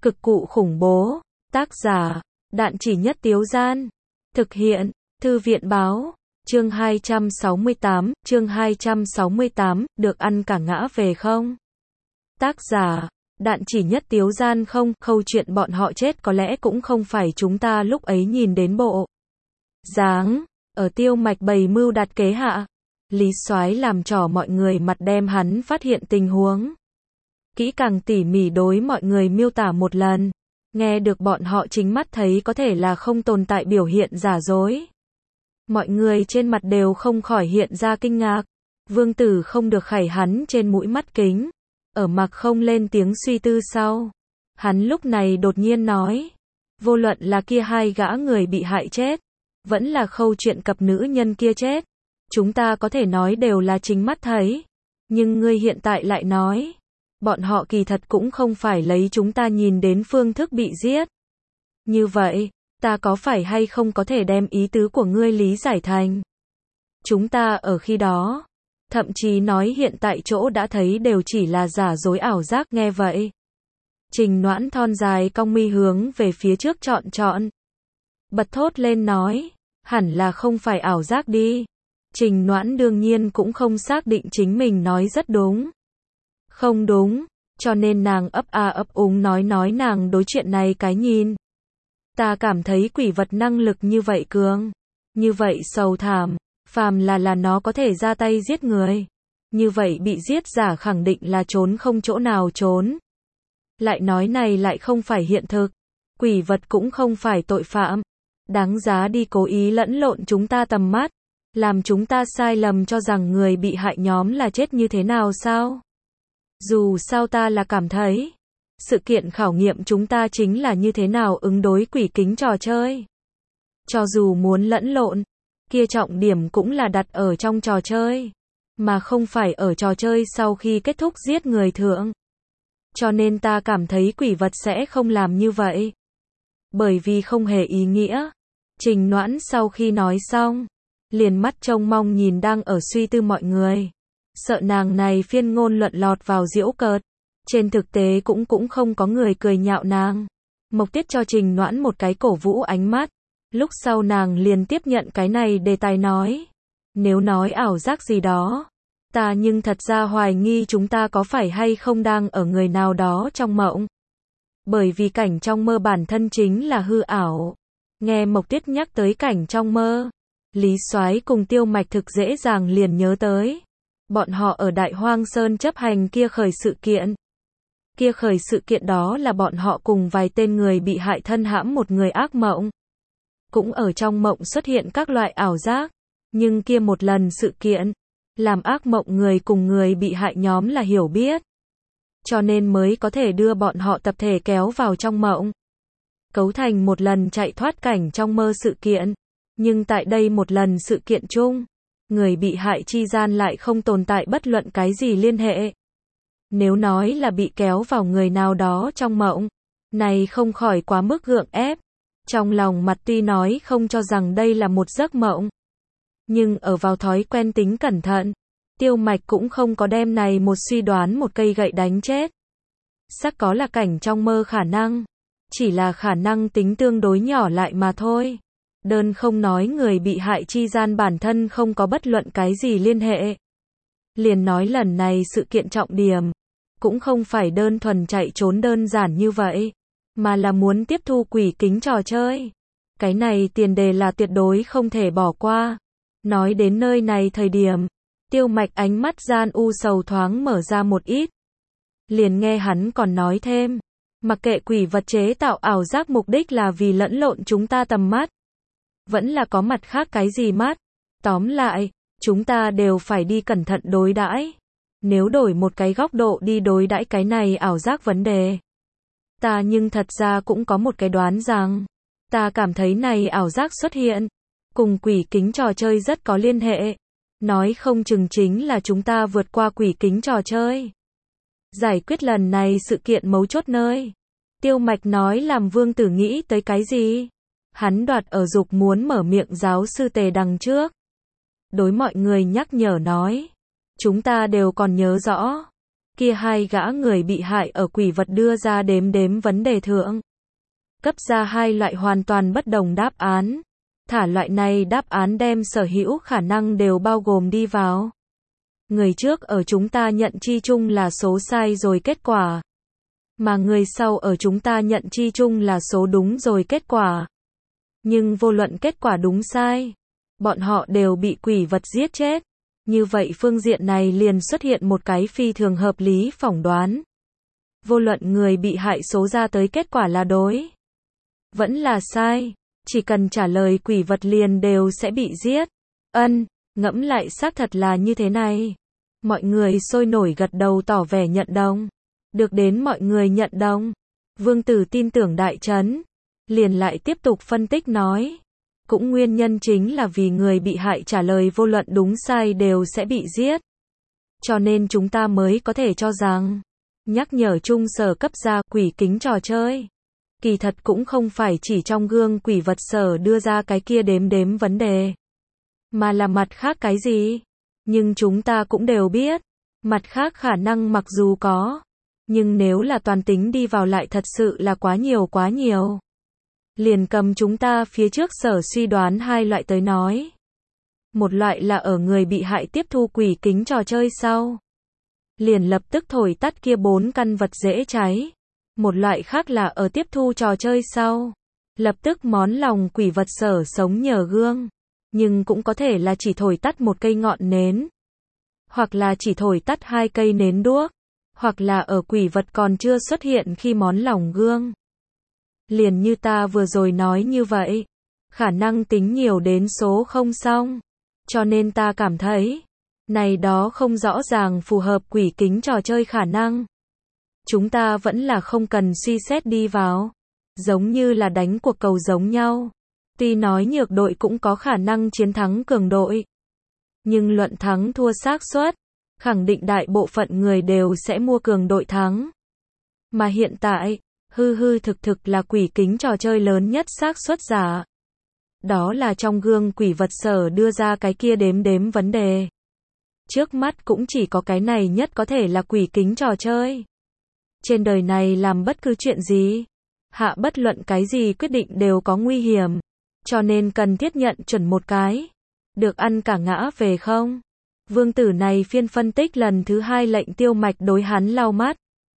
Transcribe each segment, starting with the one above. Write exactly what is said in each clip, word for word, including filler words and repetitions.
Cực cụ khủng bố. Tác giả, Đạn Chỉ Nhất Tiếu Gian. Thực hiện, Thư viện Báo. Chương hai trăm sáu mươi tám, chương hai trăm sáu mươi tám, được ăn cả ngã về không? Tác giả, Đạn Chỉ Nhất Tiếu Gian. Không, câu chuyện bọn họ chết có lẽ cũng không phải chúng ta lúc ấy nhìn đến bộ dáng ở Tiêu Mạch bày mưu đặt kế hạ. Lý Soái làm trò mọi người mặt đem hắn phát hiện tình huống kỹ càng tỉ mỉ đối mọi người miêu tả một lần. Nghe được bọn họ chính mắt thấy có thể là không tồn tại biểu hiện giả dối. Mọi người trên mặt đều không khỏi hiện ra kinh ngạc. Vương Tử không được khẩy hắn trên mũi mắt kính. Ở mặc không lên tiếng suy tư sau. Hắn lúc này đột nhiên nói. Vô luận là kia hai gã người bị hại chết. Vẫn là khâu chuyện cặp nữ nhân kia chết. Chúng ta có thể nói đều là chính mắt thấy. Nhưng ngươi hiện tại lại nói. Bọn họ kỳ thật cũng không phải lấy chúng ta nhìn đến phương thức bị giết. Như vậy, ta có phải hay không có thể đem ý tứ của ngươi lý giải thành? Chúng ta ở khi đó, thậm chí nói hiện tại chỗ đã thấy đều chỉ là giả dối ảo giác. Nghe vậy, Trình Noãn thon dài cong mi hướng về phía trước trọn trọn. Bật thốt lên nói, hẳn là không phải ảo giác đi. Trình Noãn đương nhiên cũng không xác định chính mình nói rất đúng. Không đúng, cho nên nàng ấp a ấp úng nói nói nàng đối chuyện này cái nhìn. Ta cảm thấy quỷ vật năng lực như vậy cường, như vậy sầu thảm, phàm là là nó có thể ra tay giết người. Như vậy bị giết giả khẳng định là trốn không chỗ nào trốn. Lại nói này lại không phải hiện thực, quỷ vật cũng không phải tội phạm, đáng giá đi cố ý lẫn lộn chúng ta tầm mắt, làm chúng ta sai lầm cho rằng người bị hại nhóm là chết như thế nào sao? Dù sao ta là cảm thấy, sự kiện khảo nghiệm chúng ta chính là như thế nào ứng đối quỷ kính trò chơi. Cho dù muốn lẫn lộn, kia trọng điểm cũng là đặt ở trong trò chơi, mà không phải ở trò chơi sau khi kết thúc giết người thượng. Cho nên ta cảm thấy quỷ vật sẽ không làm như vậy. Bởi vì không hề ý nghĩa. Trình Noãn sau khi nói xong, liền mắt trông mong nhìn đang ở suy tư mọi người. Sợ nàng này phiên ngôn luận lọt vào giễu cợt. Trên thực tế cũng cũng không có người cười nhạo nàng. Mộc Tiết cho Trình Noãn một cái cổ vũ ánh mắt. Lúc sau nàng liền tiếp nhận cái này đề tài nói. Nếu nói ảo giác gì đó, ta nhưng thật ra hoài nghi chúng ta có phải hay không đang ở người nào đó trong mộng. Bởi vì cảnh trong mơ bản thân chính là hư ảo. Nghe Mộc Tiết nhắc tới cảnh trong mơ, Lý Soái cùng Tiêu Mạch thực dễ dàng liền nhớ tới. Bọn họ ở Đại Hoang Sơn chấp hành kia khởi sự kiện. Kia khởi sự kiện đó là bọn họ cùng vài tên người bị hại thân hãm một người ác mộng. Cũng ở trong mộng xuất hiện các loại ảo giác. Nhưng kia một lần sự kiện, làm ác mộng người cùng người bị hại nhóm là hiểu biết. Cho nên mới có thể đưa bọn họ tập thể kéo vào trong mộng. Cấu thành một lần chạy thoát cảnh trong mơ sự kiện. Nhưng tại đây một lần sự kiện chung, người bị hại chi gian lại không tồn tại bất luận cái gì liên hệ. Nếu nói là bị kéo vào người nào đó trong mộng, này không khỏi quá mức gượng ép. Trong lòng mặt tuy nói không cho rằng đây là một giấc mộng, nhưng ở vào thói quen tính cẩn thận, Tiêu Mạch cũng không có đem này một suy đoán một cây gậy đánh chết. Sắc có là cảnh trong mơ khả năng, chỉ là khả năng tính tương đối nhỏ lại mà thôi. Đơn không nói người bị hại chi gian bản thân không có bất luận cái gì liên hệ. Liền nói lần này sự kiện trọng điểm, cũng không phải đơn thuần chạy trốn đơn giản như vậy, mà là muốn tiếp thu quỷ kính trò chơi. Cái này tiền đề là tuyệt đối không thể bỏ qua. Nói đến nơi này thời điểm, Tiêu Mạch ánh mắt gian u sầu thoáng mở ra một ít. Liền nghe hắn còn nói thêm, mặc kệ quỷ vật chế tạo ảo giác mục đích là vì lẫn lộn chúng ta tầm mắt, vẫn là có mặt khác cái gì mắt. Tóm lại, chúng ta đều phải đi cẩn thận đối đãi. Nếu đổi một cái góc độ đi đối đãi cái này ảo giác vấn đề, ta nhưng thật ra cũng có một cái đoán rằng, ta cảm thấy này ảo giác xuất hiện, cùng quỷ kính trò chơi rất có liên hệ. Nói không chừng chính là chúng ta vượt qua quỷ kính trò chơi. Giải quyết lần này sự kiện mấu chốt nơi. Tiêu Mạch nói làm Vương Tử nghĩ tới cái gì? Hắn đoạt ở dục muốn mở miệng giáo sư Tề đằng trước. Đối mọi người nhắc nhở nói. Chúng ta đều còn nhớ rõ. kia hai gã người bị hại ở quỷ vật đưa ra đếm đếm vấn đề thượng. Cấp ra hai loại hoàn toàn bất đồng đáp án. Thả loại này đáp án đem sở hữu khả năng đều bao gồm đi vào. Người trước ở chúng ta nhận chi chung là số sai rồi kết quả. Mà người sau ở chúng ta nhận chi chung là số đúng rồi kết quả. Nhưng vô luận kết quả đúng sai, bọn họ đều bị quỷ vật giết chết. Như vậy phương diện này liền xuất hiện một cái phi thường hợp lý phỏng đoán. Vô luận người bị hại số ra tới kết quả là đối, vẫn là sai, chỉ cần trả lời quỷ vật liền đều sẽ bị giết. Ân, ngẫm lại xác thật là như thế này. Mọi người sôi nổi gật đầu tỏ vẻ nhận đồng. Được đến mọi người nhận đồng, Vương Tử tin tưởng đại trấn, liền lại tiếp tục phân tích nói. Cũng nguyên nhân chính là vì người bị hại trả lời vô luận đúng sai đều sẽ bị giết. Cho nên chúng ta mới có thể cho rằng, nhắc nhở chung sở cấp ra quỷ kính trò chơi. Kỳ thật cũng không phải chỉ trong gương quỷ vật sở đưa ra cái kia đếm đếm vấn đề, mà là mặt khác cái gì. Nhưng chúng ta cũng đều biết, mặt khác khả năng mặc dù có, nhưng nếu là toàn tính đi vào lại thật sự là quá nhiều quá nhiều. Liền cầm chúng ta phía trước sở suy đoán hai loại tới nói. Một loại là ở người bị hại tiếp thu quỷ kính trò chơi sau, liền lập tức thổi tắt kia bốn căn vật dễ cháy. Một loại khác là ở tiếp thu trò chơi sau, lập tức món lòng quỷ vật sở sống nhờ gương. Nhưng cũng có thể là chỉ thổi tắt một cây ngọn nến, hoặc là chỉ thổi tắt hai cây nến đuốc, hoặc là ở quỷ vật còn chưa xuất hiện khi món lòng gương. Liền như ta vừa rồi nói như vậy, khả năng tính nhiều đến số không xong. Cho nên ta cảm thấy, này đó không rõ ràng phù hợp quỷ kính trò chơi khả năng. Chúng ta vẫn là không cần suy xét đi vào. Giống như là đánh cuộc cầu giống nhau. Tuy nói nhược đội cũng có khả năng chiến thắng cường đội, nhưng luận thắng thua xác suất, khẳng định đại bộ phận người đều sẽ mua cường đội thắng. Mà hiện tại, hư hư thực thực là quỷ kính trò chơi lớn nhất xác suất giả. Đó là trong gương quỷ vật sở đưa ra cái kia đếm đếm vấn đề. Trước mắt cũng chỉ có cái này nhất có thể là quỷ kính trò chơi. Trên đời này làm bất cứ chuyện gì, hạ bất luận cái gì quyết định đều có nguy hiểm. Cho nên cần thiết nhận chuẩn một cái. Được ăn cả ngã về không? Vương Tử này phiên phân tích lần thứ hai lệnh Tiêu Mạch đối hắn lau mắt.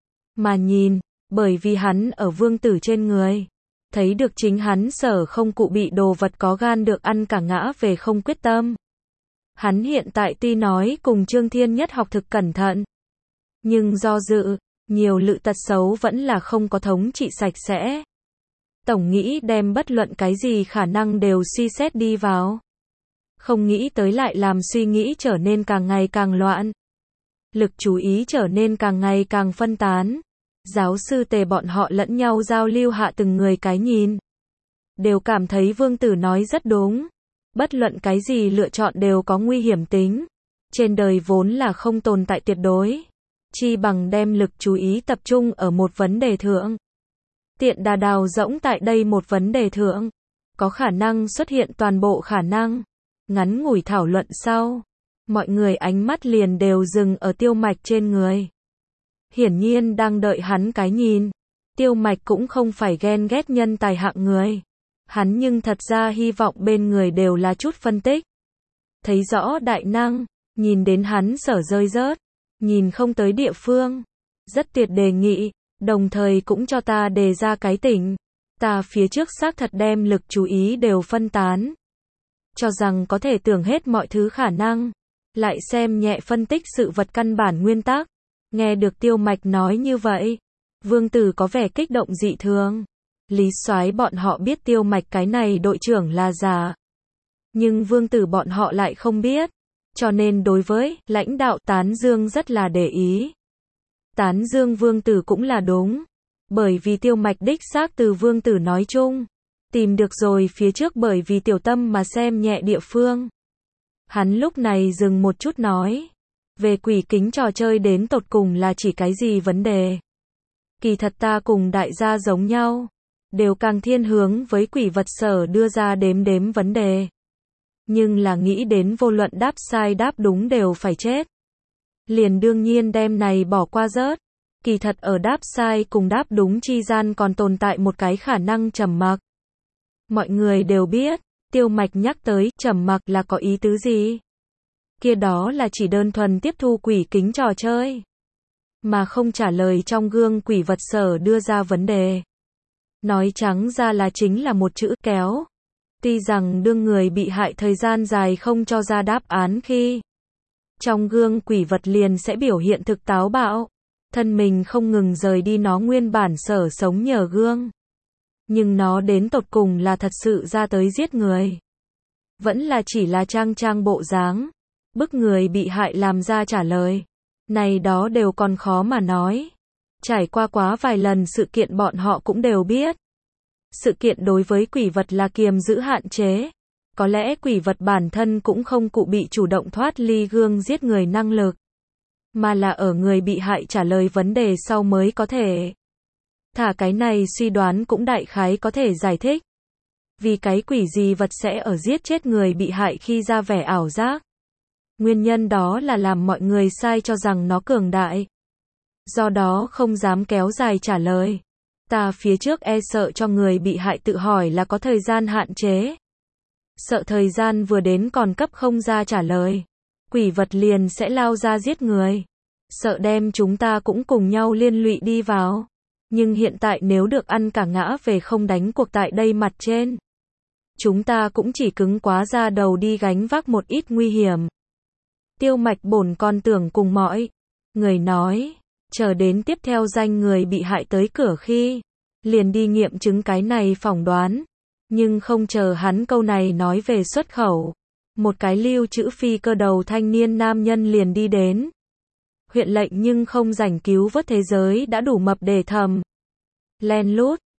Mà nhìn, bởi vì hắn ở Vương Tử trên người, thấy được chính hắn sở không cụ bị đồ vật có gan được ăn cả ngã về không quyết tâm. Hắn hiện tại tuy nói cùng Trương Thiên Nhất học thực cẩn thận, nhưng do dự, nhiều lự tật xấu vẫn là không có thống trị sạch sẽ. Tổng nghĩ đem bất luận cái gì khả năng đều suy xét đi vào. Không nghĩ tới lại làm suy nghĩ trở nên càng ngày càng loạn. Lực chú ý trở nên càng ngày càng phân tán. Giáo sư Tề bọn họ lẫn nhau giao lưu hạ từng người cái nhìn. Đều cảm thấy Vương Tử nói rất đúng. Bất luận cái gì lựa chọn đều có nguy hiểm tính. Trên đời vốn là không tồn tại tuyệt đối. Chi bằng đem lực chú ý tập trung ở một vấn đề thượng. Tiện đà đào rỗng tại đây một vấn đề thượng. Có khả năng xuất hiện toàn bộ khả năng. Ngắn ngủi thảo luận sau. Mọi người ánh mắt liền đều dừng ở Tiêu Mạch trên người. Hiển nhiên đang đợi hắn cái nhìn. Tiêu Mạch cũng không phải ghen ghét nhân tài hạng người. Hắn nhưng thật ra hy vọng bên người đều là chút phân tích. Thấy rõ đại năng, nhìn đến hắn sở rơi rớt, nhìn không tới địa phương. Rất tuyệt đề nghị, đồng thời cũng cho ta đề ra cái tỉnh. Ta phía trước xác thật đem lực chú ý đều phân tán. Cho rằng có thể tưởng hết mọi thứ khả năng. Lại xem nhẹ phân tích sự vật căn bản nguyên tắc. Nghe được Tiêu Mạch nói như vậy, Vương Tử có vẻ kích động dị thường. Lý Soái bọn họ biết Tiêu Mạch cái này đội trưởng là giả. Nhưng Vương Tử bọn họ lại không biết. Cho nên đối với lãnh đạo tán dương rất là để ý. Tán dương Vương Tử cũng là đúng. Bởi vì Tiêu Mạch đích xác từ Vương Tử nói chung. Tìm được rồi phía trước bởi vì tiểu tâm mà xem nhẹ địa phương. Hắn lúc này dừng một chút nói. Về quỷ kính trò chơi đến tột cùng là chỉ cái gì vấn đề. Kỳ thật ta cùng đại gia giống nhau. Đều càng thiên hướng với quỷ vật sở đưa ra đếm đếm vấn đề. Nhưng là nghĩ đến vô luận đáp sai đáp đúng đều phải chết. liền đương nhiên đem này bỏ qua rớt. Kỳ thật ở đáp sai cùng đáp đúng chi gian còn tồn tại một cái khả năng trầm mặc. Mọi người đều biết, Tiêu Mạch nhắc tới trầm mặc là có ý tứ gì? Kia đó là chỉ đơn thuần tiếp thu quỷ kính trò chơi, mà không trả lời trong gương quỷ vật sở đưa ra vấn đề. Nói trắng ra là chính là một chữ kéo. Tuy rằng đương người bị hại thời gian dài không cho ra đáp án khi trong gương quỷ vật liền sẽ biểu hiện thực táo bạo, thân mình không ngừng rời đi nó nguyên bản sở sống nhờ gương. Nhưng nó đến tột cùng là thật sự ra tới giết người, vẫn là chỉ là trang trang bộ dáng, bức người bị hại làm ra trả lời. Này đó đều còn khó mà nói. Trải qua quá vài lần sự kiện bọn họ cũng đều biết. Sự kiện đối với quỷ vật là kiềm giữ hạn chế. Có lẽ quỷ vật bản thân cũng không cụ bị chủ động thoát ly gương giết người năng lực, mà là ở người bị hại trả lời vấn đề sau mới có thể. Thả cái này suy đoán cũng đại khái có thể giải thích vì cái quỷ gì vật sẽ ở giết chết người bị hại khi ra vẻ ảo giác. Nguyên nhân đó là làm mọi người sai cho rằng nó cường đại, do đó không dám kéo dài trả lời. Ta phía trước e sợ cho người bị hại tự hỏi là có thời gian hạn chế, sợ thời gian vừa đến còn cấp không ra trả lời, quỷ vật liền sẽ lao ra giết người, sợ đem chúng ta cũng cùng nhau liên lụy đi vào. Nhưng hiện tại nếu được ăn cả ngã về không đánh cuộc tại đây mặt trên, chúng ta cũng chỉ cứng quá ra đầu đi gánh vác một ít nguy hiểm. Tiêu Mạch bổn còn tưởng cùng mọi người nói, chờ đến tiếp theo danh người bị hại tới cửa khi, liền đi nghiệm chứng cái này phỏng đoán. Nhưng không chờ hắn câu này nói về xuất khẩu, một cái lưu trữ phi cơ đầu thanh niên nam nhân liền đi đến. Huyện lệnh nhưng không rảnh cứu vớt thế giới đã đủ mập để thầm. Len lút,